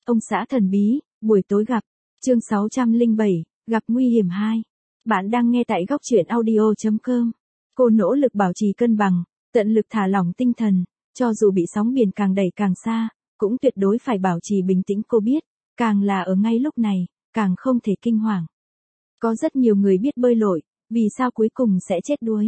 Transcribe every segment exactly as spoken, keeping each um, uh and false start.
Ông xã thần bí, buổi tối gặp. Chương sáu trăm lẻ bảy, gặp nguy hiểm hai. Bạn đang nghe tại góc truyện audio chấm com. Cô nỗ lực bảo trì cân bằng, tận lực thả lỏng tinh thần, cho dù bị sóng biển càng đẩy càng xa, cũng tuyệt đối phải bảo trì bình tĩnh. Cô biết, càng là ở ngay lúc này, càng không thể kinh hoàng. Có rất nhiều người biết bơi lội, vì sao cuối cùng sẽ chết đuối.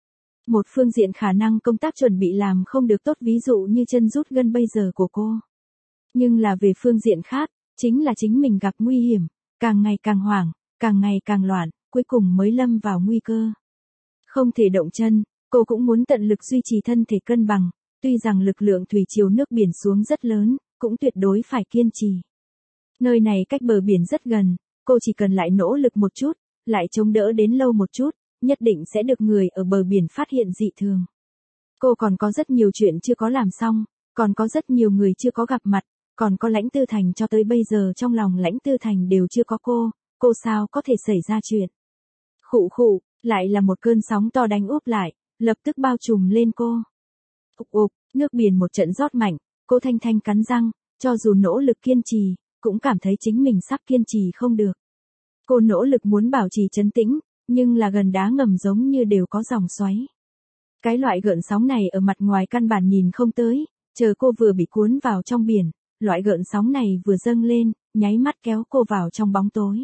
Một phương diện khả năng công tác chuẩn bị làm không được tốt, ví dụ như chân rút gân bây giờ của cô. Nhưng là về phương diện khác, chính là chính mình gặp nguy hiểm, càng ngày càng hoảng, càng ngày càng loạn, cuối cùng mới lâm vào nguy cơ. Không thể động chân, cô cũng muốn tận lực duy trì thân thể cân bằng, tuy rằng lực lượng thủy triều nước biển xuống rất lớn, cũng tuyệt đối phải kiên trì. Nơi này cách bờ biển rất gần, cô chỉ cần lại nỗ lực một chút, lại chống đỡ đến lâu một chút, nhất định sẽ được người ở bờ biển phát hiện dị thường. Cô còn có rất nhiều chuyện chưa có làm xong, còn có rất nhiều người chưa có gặp mặt, còn có Lãnh Tư Thành, cho tới bây giờ trong lòng Lãnh Tư Thành đều chưa có cô, cô sao có thể xảy ra chuyện. Khụ khụ, lại là một cơn sóng to đánh úp lại, lập tức bao trùm lên cô. Ục ục, nước biển một trận rót mạnh, cô Thanh Thanh cắn răng, cho dù nỗ lực kiên trì, cũng cảm thấy chính mình sắp kiên trì không được. Cô nỗ lực muốn bảo trì trấn tĩnh, nhưng là gần đá ngầm giống như đều có dòng xoáy. Cái loại gợn sóng này ở mặt ngoài căn bản nhìn không tới, chờ cô vừa bị cuốn vào trong biển, loại gợn sóng này vừa dâng lên, nháy mắt kéo cô vào trong bóng tối.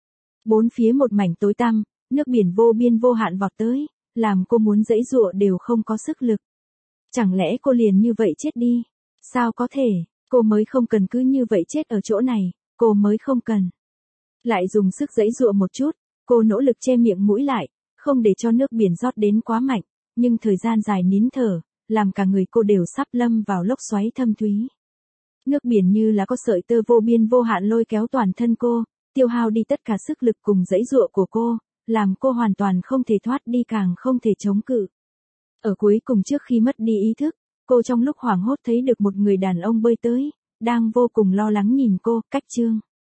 Bốn phía một mảnh tối tăm, nước biển vô biên vô hạn vọt tới, làm cô muốn giãy giụa đều không có sức lực. Chẳng lẽ cô liền như vậy chết đi? Sao có thể, cô mới không cần cứ như vậy chết ở chỗ này, cô mới không cần. Lại dùng sức giãy giụa một chút, cô nỗ lực che miệng mũi lại, không để cho nước biển rót đến quá mạnh, nhưng thời gian dài nín thở, làm cả người cô đều sắp lâm vào lốc xoáy thâm thúy. Nước biển như là có sợi tơ vô biên vô hạn lôi kéo toàn thân cô, tiêu hao đi tất cả sức lực cùng giãy giụa của cô, làm cô hoàn toàn không thể thoát đi, càng không thể chống cự. Ở cuối cùng trước khi mất đi ý thức, cô trong lúc hoảng hốt thấy được một người đàn ông bơi tới, đang vô cùng lo lắng nhìn cô. Cách Chương